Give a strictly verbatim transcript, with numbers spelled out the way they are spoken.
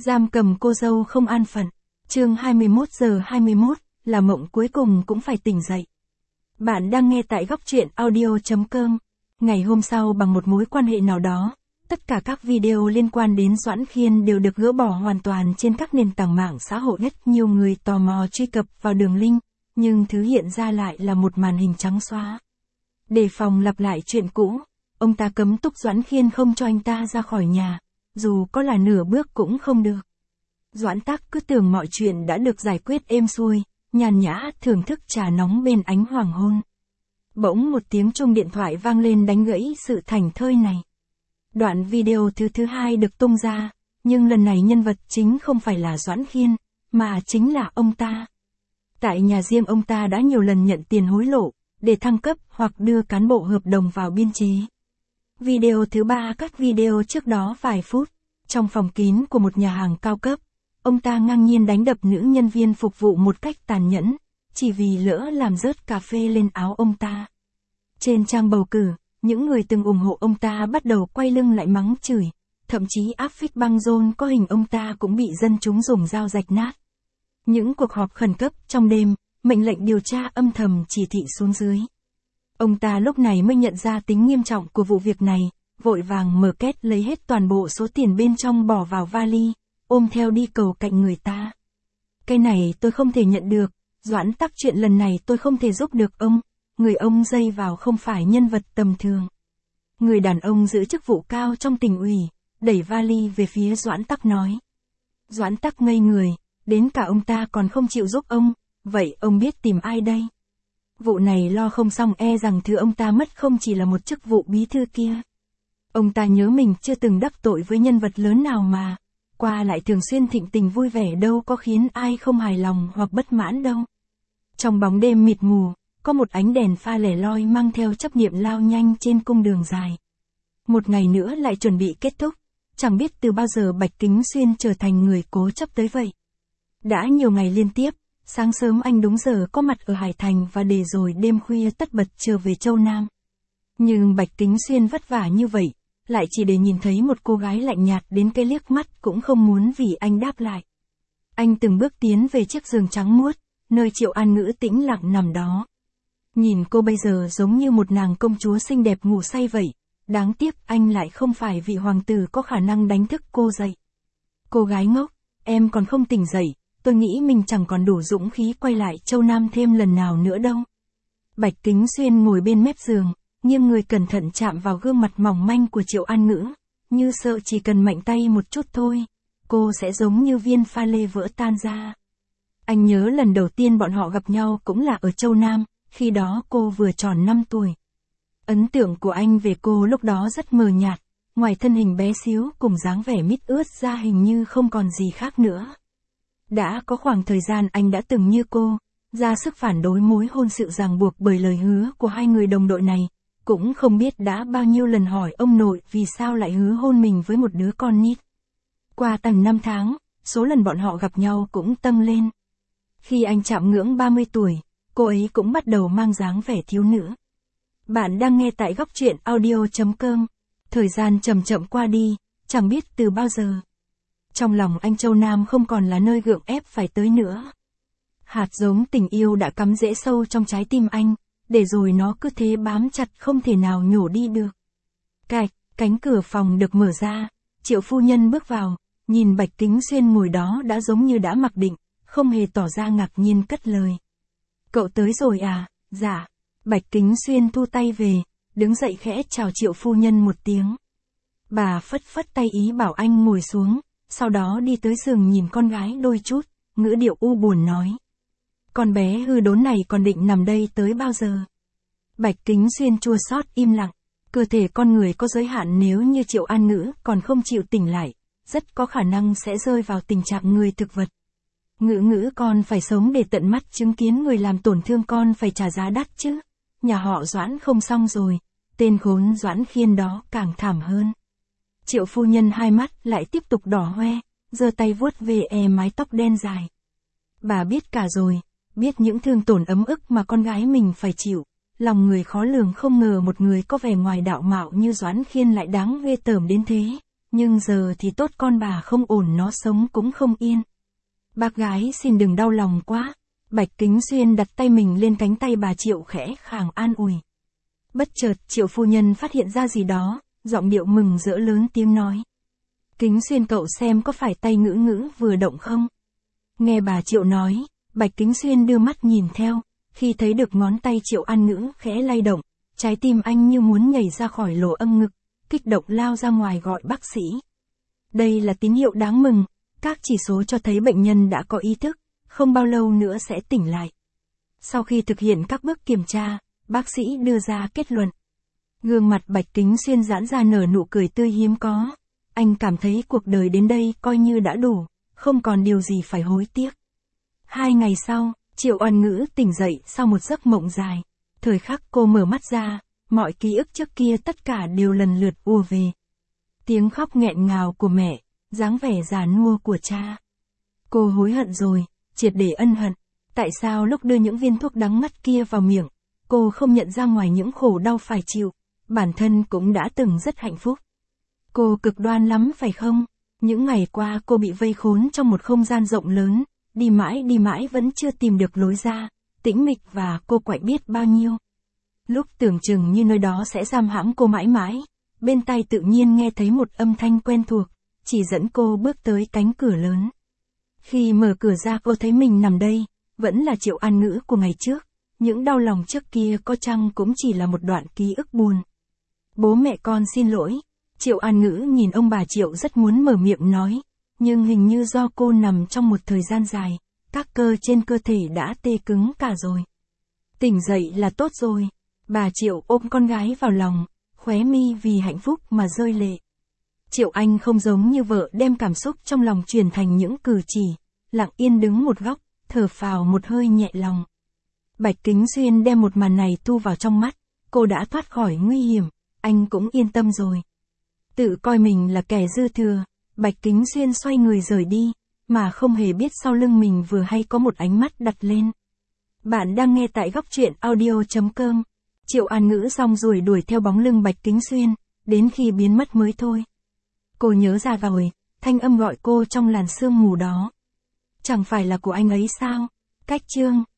Giam cầm cô dâu không an phận. Chương hai mươi mốt giờ hai mươi mốt, là mộng cuối cùng cũng phải tỉnh dậy. Bạn đang nghe tại góc truyện audio chấm com. Ngày hôm sau bằng một mối quan hệ nào đó, tất cả các video liên quan đến Doãn Khiên đều được gỡ bỏ hoàn toàn trên các nền tảng mạng xã hội. Rất nhiều người tò mò truy cập vào đường link, nhưng thứ hiện ra lại là một màn hình trắng xóa. Để phòng lặp lại chuyện cũ, ông ta cấm túc Doãn Khiên không cho anh ta ra khỏi nhà, dù có là nửa bước cũng không được. Doãn Tắc cứ tưởng mọi chuyện đã được giải quyết êm xuôi, nhàn nhã thưởng thức trà nóng bên ánh hoàng hôn. Bỗng một tiếng chuông điện thoại vang lên đánh gãy sự thảnh thơi này. Đoạn video thứ thứ hai được tung ra, nhưng lần này nhân vật chính không phải là Doãn Khiên, mà chính là ông ta. Tại nhà riêng ông ta đã nhiều lần nhận tiền hối lộ, để thăng cấp hoặc đưa cán bộ hợp đồng vào biên chế. Video thứ ba các video trước đó vài phút, trong phòng kín của một nhà hàng cao cấp, ông ta ngang nhiên đánh đập nữ nhân viên phục vụ một cách tàn nhẫn, chỉ vì lỡ làm rớt cà phê lên áo ông ta. Trên trang bầu cử, những người từng ủng hộ ông ta bắt đầu quay lưng lại mắng chửi, thậm chí áp phích băng rôn có hình ông ta cũng bị dân chúng dùng dao rạch nát. Những cuộc họp khẩn cấp trong đêm, mệnh lệnh điều tra âm thầm chỉ thị xuống dưới. Ông ta lúc này mới nhận ra tính nghiêm trọng của vụ việc này, vội vàng mở két lấy hết toàn bộ số tiền bên trong bỏ vào vali, ôm theo đi cầu cạnh người ta. Cái này tôi không thể nhận được, Doãn Tắc chuyện lần này tôi không thể giúp được ông, người ông dây vào không phải nhân vật tầm thường. Người đàn ông giữ chức vụ cao trong tỉnh ủy, đẩy vali về phía Doãn Tắc nói. Doãn Tắc ngây người, đến cả ông ta còn không chịu giúp ông, vậy ông biết tìm ai đây? Vụ này lo không xong e rằng thứ ông ta mất không chỉ là một chức vụ bí thư kia. Ông ta nhớ mình chưa từng đắc tội với nhân vật lớn nào mà, qua lại thường xuyên thịnh tình vui vẻ đâu có khiến ai không hài lòng hoặc bất mãn đâu. Trong bóng đêm mịt mù, có một ánh đèn pha lẻ loi mang theo chấp niệm lao nhanh trên cung đường dài. Một ngày nữa lại chuẩn bị kết thúc, chẳng biết từ bao giờ Bạch Kính Xuyên trở thành người cố chấp tới vậy. Đã nhiều ngày liên tiếp, sáng sớm anh đúng giờ có mặt ở Hải Thành và để rồi đêm khuya tất bật trở về Châu Nam. Nhưng Bạch Kính Xuyên vất vả như vậy, lại chỉ để nhìn thấy một cô gái lạnh nhạt đến cái liếc mắt cũng không muốn vì anh đáp lại. Anh từng bước tiến về chiếc giường trắng muốt, nơi Triệu An Ngữ tĩnh lặng nằm đó. Nhìn cô bây giờ giống như một nàng công chúa xinh đẹp ngủ say vậy, đáng tiếc anh lại không phải vị hoàng tử có khả năng đánh thức cô dậy. Cô gái ngốc, em còn không tỉnh dậy, tôi nghĩ mình chẳng còn đủ dũng khí quay lại Châu Nam thêm lần nào nữa đâu. Bạch Kính Xuyên ngồi bên mép giường, nghiêng người cẩn thận chạm vào gương mặt mỏng manh của Triệu An Ngữ, như sợ chỉ cần mạnh tay một chút thôi, cô sẽ giống như viên pha lê vỡ tan ra. Anh nhớ lần đầu tiên bọn họ gặp nhau cũng là ở Châu Nam, khi đó cô vừa tròn năm tuổi. Ấn tượng của anh về cô lúc đó rất mờ nhạt, ngoài thân hình bé xíu cùng dáng vẻ mít ướt ra hình như không còn gì khác nữa. Đã có khoảng thời gian anh đã từng như cô, ra sức phản đối mối hôn sự ràng buộc bởi lời hứa của hai người đồng đội này, cũng không biết đã bao nhiêu lần hỏi ông nội vì sao lại hứa hôn mình với một đứa con nít. Qua tầm năm tháng, số lần bọn họ gặp nhau cũng tăng lên. Khi anh chạm ngưỡng ba mươi tuổi, cô ấy cũng bắt đầu mang dáng vẻ thiếu nữ. Bạn đang nghe tại góc truyện audio chấm com. Thời gian chậm chậm qua đi, chẳng biết từ bao giờ. Trong lòng anh Châu Nam không còn là nơi gượng ép phải tới nữa. Hạt giống tình yêu đã cắm rễ sâu trong trái tim anh, để rồi nó cứ thế bám chặt không thể nào nhổ đi được. Cạch, cánh cửa phòng được mở ra, Triệu phu nhân bước vào, nhìn Bạch Kính Xuyên ngồi đó đã giống như đã mặc định, không hề tỏ ra ngạc nhiên cất lời. Cậu tới rồi à? Dạ. Bạch Kính Xuyên thu tay về, đứng dậy khẽ chào Triệu phu nhân một tiếng. Bà phất phất tay ý bảo anh ngồi xuống, sau đó đi tới giường nhìn con gái đôi chút, ngữ điệu u buồn nói. Con bé hư đốn này còn định nằm đây tới bao giờ? Bạch Kính Xuyên chua xót im lặng, cơ thể con người có giới hạn, nếu như Triệu An Ngữ còn không chịu tỉnh lại, rất có khả năng sẽ rơi vào tình trạng người thực vật. Ngữ ngữ con phải sống để tận mắt chứng kiến người làm tổn thương con phải trả giá đắt chứ. Nhà họ Doãn không xong rồi, tên khốn Doãn Khiên đó càng thảm hơn. Triệu phu nhân hai mắt lại tiếp tục đỏ hoe, giơ tay vuốt về e mái tóc đen dài. Bà biết cả rồi, biết những thương tổn ấm ức mà con gái mình phải chịu, lòng người khó lường, không ngờ một người có vẻ ngoài đạo mạo như Doãn Khiên lại đáng ghê tởm đến thế, nhưng giờ thì tốt con bà không ổn nó sống cũng không yên. Bác gái xin đừng đau lòng quá. Bạch Kính Xuyên đặt tay mình lên cánh tay bà Triệu khẽ khàng an ủi. Bất chợt Triệu phu nhân phát hiện ra gì đó, giọng điệu mừng rỡ lớn tiếng nói. Kính Xuyên cậu xem có phải tay ngữ ngữ vừa động không? Nghe bà Triệu nói, Bạch Kính Xuyên đưa mắt nhìn theo, khi thấy được ngón tay Triệu An Ngữ khẽ lay động, trái tim anh như muốn nhảy ra khỏi lỗ âm ngực, kích động lao ra ngoài gọi bác sĩ. Đây là tín hiệu đáng mừng, các chỉ số cho thấy bệnh nhân đã có ý thức, không bao lâu nữa sẽ tỉnh lại. Sau khi thực hiện các bước kiểm tra, bác sĩ đưa ra kết luận. Gương mặt Bạch Kính Xuyên giãn ra nở nụ cười tươi hiếm có. Anh cảm thấy cuộc đời đến đây coi như đã đủ, không còn điều gì phải hối tiếc. Hai ngày sau, Triệu An Ngữ tỉnh dậy sau một giấc mộng dài. Thời khắc cô mở mắt ra, mọi ký ức trước kia tất cả đều lần lượt ùa về. Tiếng khóc nghẹn ngào của mẹ, dáng vẻ già nua của cha. Cô hối hận rồi, triệt để ân hận. Tại sao lúc đưa những viên thuốc đắng ngắt kia vào miệng, cô không nhận ra ngoài những khổ đau phải chịu, bản thân cũng đã từng rất hạnh phúc. Cô cực đoan lắm phải không? Những ngày qua cô bị vây khốn trong một không gian rộng lớn, đi mãi đi mãi vẫn chưa tìm được lối ra, tĩnh mịch và cô quạnh biết bao nhiêu. Lúc tưởng chừng như nơi đó sẽ giam hãm cô mãi mãi, bên tai tự nhiên nghe thấy một âm thanh quen thuộc, chỉ dẫn cô bước tới cánh cửa lớn. Khi mở cửa ra cô thấy mình nằm đây, vẫn là Triệu An Ngữ của ngày trước, những đau lòng trước kia có chăng cũng chỉ là một đoạn ký ức buồn. Bố mẹ con xin lỗi. Triệu An Ngữ nhìn ông bà Triệu rất muốn mở miệng nói, nhưng hình như do cô nằm trong một thời gian dài, các cơ trên cơ thể đã tê cứng cả rồi. Tỉnh dậy là tốt rồi. Bà Triệu ôm con gái vào lòng, khóe mi vì hạnh phúc mà rơi lệ. Triệu Anh không giống như vợ đem cảm xúc trong lòng truyền thành những cử chỉ, lặng yên đứng một góc, thở phào một hơi nhẹ lòng. Bạch Kính Xuyên đem một màn này thu vào trong mắt, cô đã thoát khỏi nguy hiểm, anh cũng yên tâm rồi. Tự coi mình là kẻ dư thừa, Bạch Kính Xuyên xoay người rời đi, mà không hề biết sau lưng mình vừa hay có một ánh mắt đặt lên. Bạn đang nghe tại góc truyện audio chấm com. Triệu An Ngữ xong rồi đuổi theo bóng lưng Bạch Kính Xuyên, đến khi biến mất mới thôi. Cô nhớ ra rồi, thanh âm gọi cô trong làn sương mù đó. Chẳng phải là của anh ấy sao? Cách chương